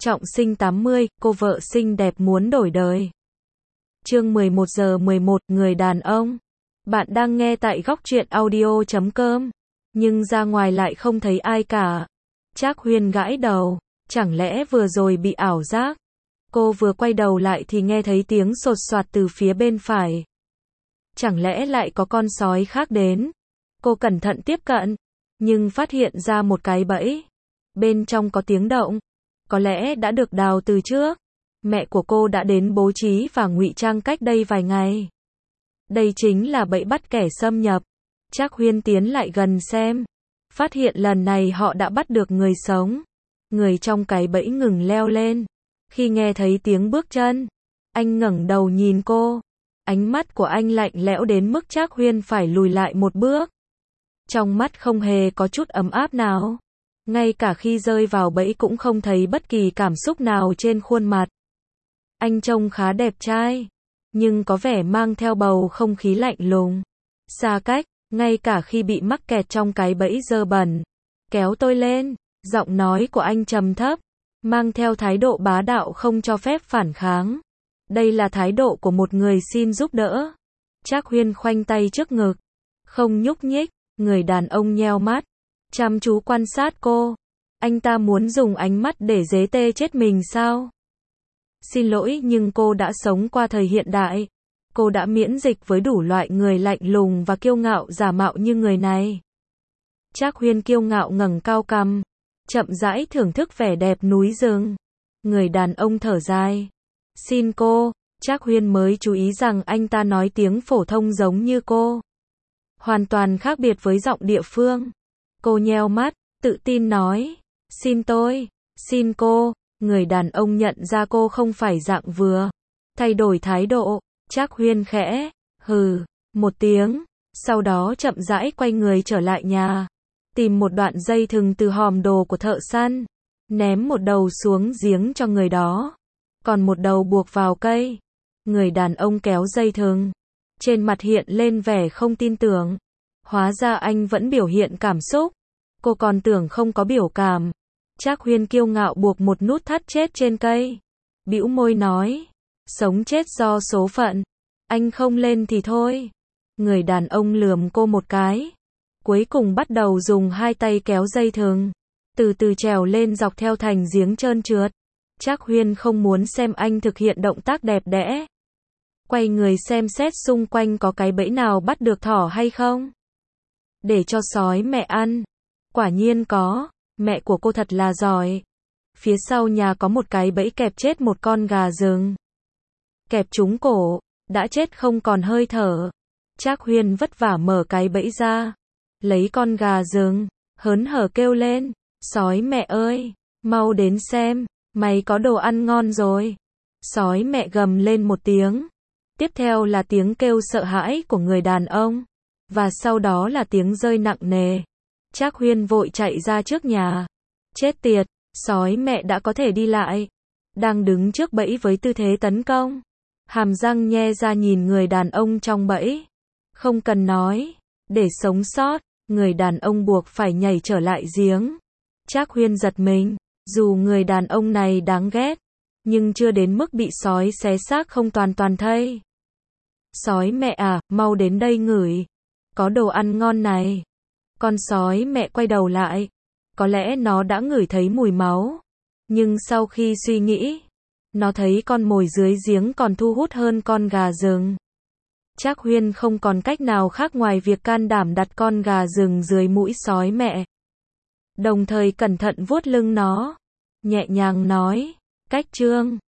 Trọng sinh 80, cô vợ xinh đẹp muốn đổi đời. Chương 11 giờ 11, người đàn ông. Bạn đang nghe tại góc truyện audio.com. Nhưng ra ngoài lại không thấy ai cả. Trác Huyên gãi đầu. Chẳng lẽ vừa rồi bị ảo giác? Cô vừa quay đầu lại thì nghe thấy tiếng sột soạt từ phía bên phải. Chẳng lẽ lại có con sói khác đến? Cô cẩn thận tiếp cận, nhưng phát hiện ra một cái bẫy. Bên trong có tiếng động. Có lẽ đã được đào từ trước. Mẹ của cô đã đến bố trí và ngụy trang cách đây vài ngày. Đây chính là bẫy bắt kẻ xâm nhập. Trác Huyên tiến lại gần xem. Phát hiện lần này họ đã bắt được người sống. Người trong cái bẫy ngừng leo lên. Khi nghe thấy tiếng bước chân, anh ngẩng đầu nhìn cô. Ánh mắt của anh lạnh lẽo đến mức Trác Huyên phải lùi lại một bước. Trong mắt không hề có chút ấm áp nào. Ngay cả khi rơi vào bẫy cũng không thấy bất kỳ cảm xúc nào trên khuôn mặt. Anh trông khá đẹp trai, nhưng có vẻ mang theo bầu không khí lạnh lùng. Xa cách, ngay cả khi bị mắc kẹt trong cái bẫy dơ bẩn. Kéo tôi lên, giọng nói của anh trầm thấp, mang theo thái độ bá đạo không cho phép phản kháng. Đây là thái độ của một người xin giúp đỡ. Trác Huyên khoanh tay trước ngực, không nhúc nhích. Người đàn ông nheo mắt, chăm chú quan sát cô. Anh ta muốn dùng ánh mắt để giế tê chết mình sao? Xin lỗi nhưng cô đã sống qua thời hiện đại. Cô đã miễn dịch với đủ loại người lạnh lùng và kiêu ngạo giả mạo như người này. Trác Huyên kiêu ngạo ngẩng cao cằm, chậm rãi thưởng thức vẻ đẹp núi rừng. Người đàn ông thở dài. Xin cô. Trác Huyên mới chú ý rằng anh ta nói tiếng phổ thông giống như cô. Hoàn toàn khác biệt với giọng địa phương. Cô nheo mắt, tự tin nói. Xin tôi. Xin cô. Người đàn ông nhận ra cô không phải dạng vừa. Thay đổi thái độ. Trác Huyên khẽ hừ một tiếng. Sau đó chậm rãi quay người trở lại nhà. Tìm một đoạn dây thừng từ hòm đồ của thợ săn. Ném một đầu xuống giếng cho người đó. Còn một đầu buộc vào cây. Người đàn ông kéo dây thừng. Trên mặt hiện lên vẻ không tin tưởng. Hóa ra anh vẫn biểu hiện cảm xúc. Cô còn tưởng không có biểu cảm. Trác Huyên kiêu ngạo buộc một nút thắt chết trên cây. Bĩu môi nói. Sống chết do số phận. Anh không lên thì thôi. Người đàn ông lườm cô một cái. Cuối cùng bắt đầu dùng hai tay kéo dây thừng. Từ từ trèo lên dọc theo thành giếng trơn trượt. Trác Huyên không muốn xem anh thực hiện động tác đẹp đẽ. Quay người xem xét xung quanh có cái bẫy nào bắt được thỏ hay không. Để cho sói mẹ ăn. Quả nhiên có. Mẹ của cô thật là giỏi. Phía sau nhà có một cái bẫy kẹp chết một con gà rừng. Kẹp trúng cổ. Đã chết không còn hơi thở. Trác Huyên vất vả mở cái bẫy ra. Lấy con gà rừng. Hớn hở kêu lên. Sói mẹ ơi. Mau đến xem. Mày có đồ ăn ngon rồi. Sói mẹ gầm lên một tiếng. Tiếp theo là tiếng kêu sợ hãi của người đàn ông. Và sau đó là tiếng rơi nặng nề. Trác Huyên vội chạy ra trước nhà. Chết tiệt, sói mẹ đã có thể đi lại. Đang đứng trước bẫy với tư thế tấn công. Hàm răng nhe ra nhìn người đàn ông trong bẫy. Không cần nói. Để sống sót, người đàn ông buộc phải nhảy trở lại giếng. Trác Huyên giật mình. Dù người đàn ông này đáng ghét, nhưng chưa đến mức bị sói xé xác không toàn thây. Sói mẹ à, mau đến đây ngửi. Có đồ ăn ngon này. Con sói mẹ quay đầu lại. Có lẽ nó đã ngửi thấy mùi máu. Nhưng sau khi suy nghĩ, nó thấy con mồi dưới giếng còn thu hút hơn con gà rừng. Trác Huyên không còn cách nào khác ngoài việc can đảm đặt con gà rừng dưới mũi sói mẹ. Đồng thời cẩn thận vuốt lưng nó. Nhẹ nhàng nói. Cách chương